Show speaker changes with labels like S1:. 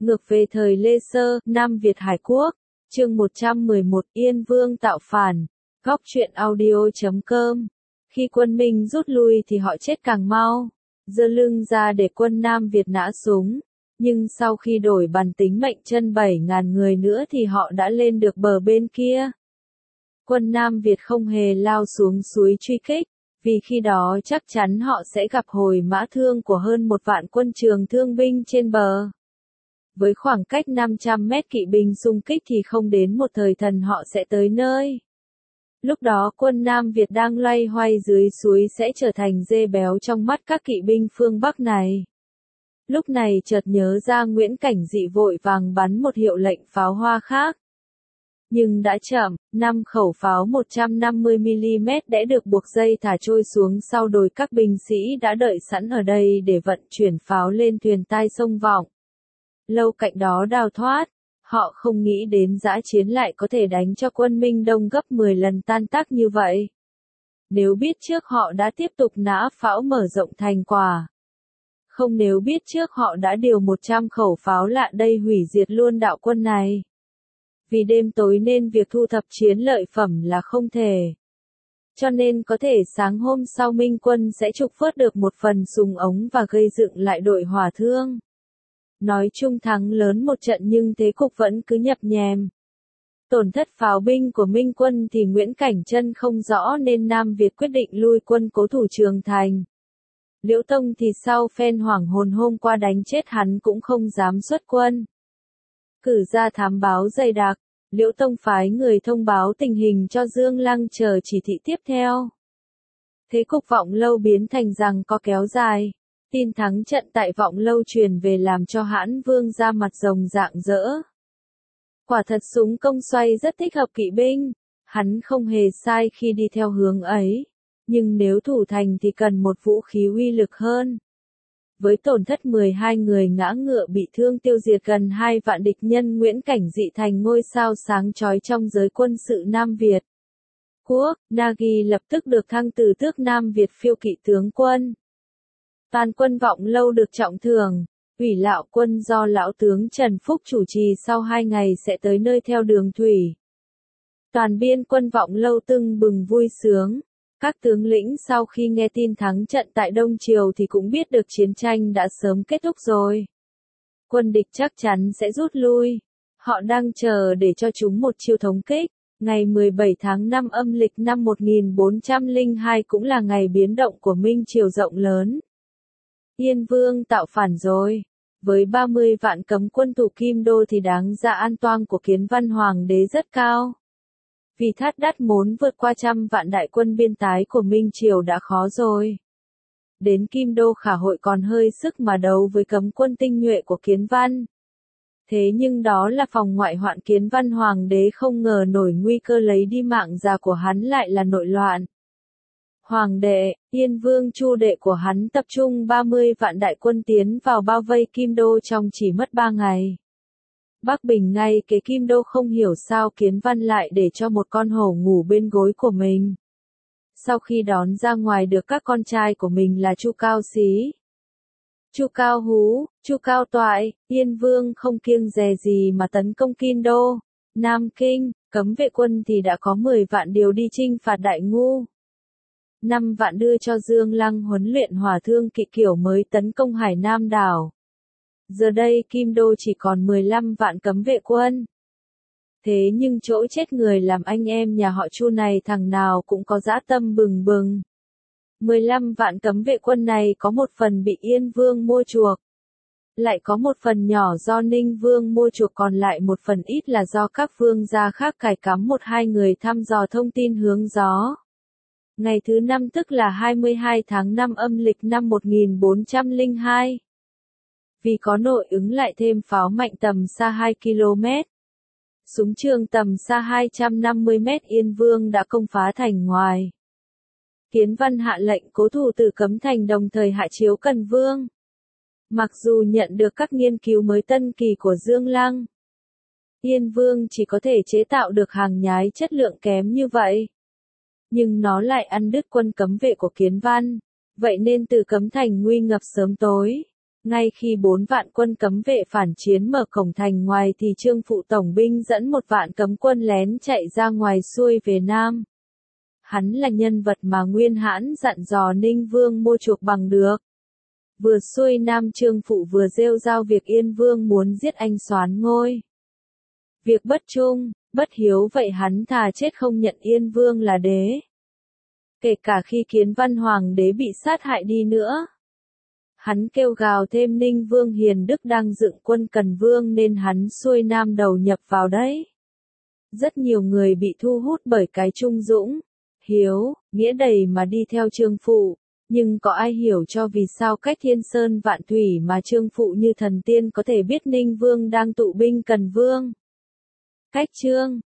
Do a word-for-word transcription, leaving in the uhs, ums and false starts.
S1: Ngược về thời Lê Sơ, Nam Việt Hải Quốc, chương một trăm mười một, Yên Vương tạo phản, góc truyện audio chấm com. Khi quân Minh rút lui thì họ chết càng mau, giơ lưng ra để quân Nam Việt nã súng, nhưng sau khi đổi bàn tính mệnh chân bảy ngàn người nữa thì họ đã lên được bờ bên kia. Quân Nam Việt không hề lao xuống suối truy kích, vì khi đó chắc chắn họ sẽ gặp hồi mã thương của hơn một vạn quân Trường thương binh trên bờ. Với khoảng cách năm trăm mét kỵ binh xung kích thì không đến một thời thần họ sẽ tới nơi. Lúc đó quân Nam Việt đang loay hoay dưới suối sẽ trở thành dê béo trong mắt các kỵ binh phương Bắc này. Lúc này chợt nhớ ra Nguyễn Cảnh Dị vội vàng bắn một hiệu lệnh pháo hoa khác. Nhưng đã chậm, năm khẩu pháo một trăm năm mươi mi li mét đã được buộc dây thả trôi xuống sau đồi, các binh sĩ đã đợi sẵn ở đây để vận chuyển pháo lên thuyền tai sông Vọng. Lâu cạnh đó đào thoát, họ không nghĩ đến dã chiến lại có thể đánh cho quân Minh Đông gấp mười lần tan tác như vậy. Nếu biết trước họ đã tiếp tục nã pháo mở rộng thành quả. Không nếu biết trước họ đã điều một trăm khẩu pháo lạ đây hủy diệt luôn đạo quân này. Vì đêm tối nên việc thu thập chiến lợi phẩm là không thể. Cho nên có thể sáng hôm sau Minh quân sẽ trục vớt được một phần súng ống và gây dựng lại đội hỏa thương. Nói chung thắng lớn một trận nhưng thế cục vẫn cứ nhập nhèm. Tổn thất pháo binh của Minh quân thì Nguyễn Cảnh Trân không rõ nên Nam Việt quyết định lui quân cố thủ Trường Thành. Liễu Tông thì sau phen hoảng hồn hôm qua đánh chết hắn cũng không dám xuất quân. Cử ra thám báo dày đặc, Liễu Tông phái người thông báo tình hình cho Dương Lăng chờ chỉ thị tiếp theo. Thế cục Vọng Lâu biến thành rằng có kéo dài. Tin thắng trận tại Vọng Lâu truyền về làm cho Hãn Vương ra mặt rồng rạng rỡ. Quả thật súng công xoay rất thích hợp kỵ binh, hắn không hề sai khi đi theo hướng ấy, nhưng nếu thủ thành thì cần một vũ khí uy lực hơn. Với tổn thất mười hai người ngã ngựa bị thương tiêu diệt gần hai vạn địch nhân, Nguyễn Cảnh Dị thành ngôi sao sáng chói trong giới quân sự Nam Việt. Quốc, Nagi lập tức được thăng từ tước Nam Việt phiêu kỵ tướng quân. Toàn quân Vọng Lâu được trọng thưởng, ủy lạo quân do lão tướng Trần Phúc chủ trì sau hai ngày sẽ tới nơi theo đường thủy. Toàn biên quân Vọng Lâu tưng bừng vui sướng, các tướng lĩnh sau khi nghe tin thắng trận tại Đông Triều thì cũng biết được chiến tranh đã sớm kết thúc rồi. Quân địch chắc chắn sẽ rút lui, họ đang chờ để cho chúng một chiêu thống kích. Ngày mười bảy tháng năm âm lịch năm một nghìn bốn trăm lẻ hai cũng là ngày biến động của Minh Triều rộng lớn. Yên Vương tạo phản rồi. Với ba mươi vạn cấm quân thủ Kim Đô thì đáng ra an toang của Kiến Văn Hoàng đế rất cao. Vì Thát Đát muốn vượt qua trăm vạn đại quân biên tái của Minh Triều đã khó rồi. Đến Kim Đô Khả Hội còn hơi sức mà đấu với cấm quân tinh nhuệ của Kiến Văn. Thế nhưng đó là phòng ngoại hoạn, Kiến Văn Hoàng đế không ngờ nổi nguy cơ lấy đi mạng già của hắn lại là nội loạn. Hoàng đệ, Yên Vương Chu đệ của hắn tập trung ba mươi vạn đại quân tiến vào bao vây Kim Đô trong chỉ mất ba ngày. Bắc Bình ngay kế Kim Đô không hiểu sao Kiến Văn lại để cho một con hổ ngủ bên gối của mình. Sau khi đón ra ngoài được các con trai của mình là Chu Cao Xí, Chu Cao Hú, Chu Cao Toại, Yên Vương không kiêng dè gì mà tấn công Kim Đô, Nam Kinh, cấm vệ quân thì đã có mười vạn điều đi chinh phạt Đại Ngu. năm vạn đưa cho Dương Lăng huấn luyện hỏa thương kỵ kiểu mới tấn công Hải Nam đảo. Giờ đây Kim Đô chỉ còn mười lăm vạn cấm vệ quân. Thế nhưng chỗ chết người làm anh em nhà họ Chu này thằng nào cũng có dã tâm bừng bừng. mười lăm vạn cấm vệ quân này có một phần bị Yên Vương mua chuộc. Lại có một phần nhỏ do Ninh Vương mua chuộc, còn lại một phần ít là do các vương gia khác cài cắm một hai người thăm dò thông tin hướng gió. Ngày thứ năm tức là hai mươi hai tháng năm âm lịch năm một nghìn bốn trăm lẻ hai. Vì có nội ứng lại thêm pháo mạnh tầm xa hai ki lô mét. Súng trường tầm xa hai trăm năm mươi mét, Yên Vương đã công phá thành ngoài. Kiến Văn hạ lệnh cố thủ từ Cấm Thành đồng thời hạ chiếu Cần Vương. Mặc dù nhận được các nghiên cứu mới tân kỳ của Dương Lăng, Yên Vương chỉ có thể chế tạo được hàng nhái chất lượng kém như vậy. Nhưng nó lại ăn đứt quân cấm vệ của Kiến Văn, vậy nên từ Cấm Thành nguy ngập sớm tối. Ngay khi bốn vạn quân cấm vệ phản chiến mở cổng thành ngoài thì Trương Phụ tổng binh dẫn một vạn cấm quân lén chạy ra ngoài xuôi về Nam. Hắn là nhân vật mà Nguyên Hãn dặn dò Ninh Vương mua chuộc bằng được. Vừa xuôi Nam Trương Phụ vừa rêu rao việc Yên Vương muốn giết anh soán ngôi. Việc bất trung, bất hiếu vậy hắn thà chết không nhận Yên Vương là đế. Kể cả khi Kiến Văn Hoàng đế bị sát hại đi nữa. Hắn kêu gào thêm Ninh Vương hiền đức đang dựng quân Cần Vương nên hắn xuôi Nam đầu nhập vào đấy. Rất nhiều người bị thu hút bởi cái trung dũng, hiếu, nghĩa đầy mà đi theo Trương Phụ, nhưng có ai hiểu cho vì sao cách thiên sơn vạn thủy mà Trương Phụ như thần tiên có thể biết Ninh Vương đang tụ binh Cần Vương? Cách Trương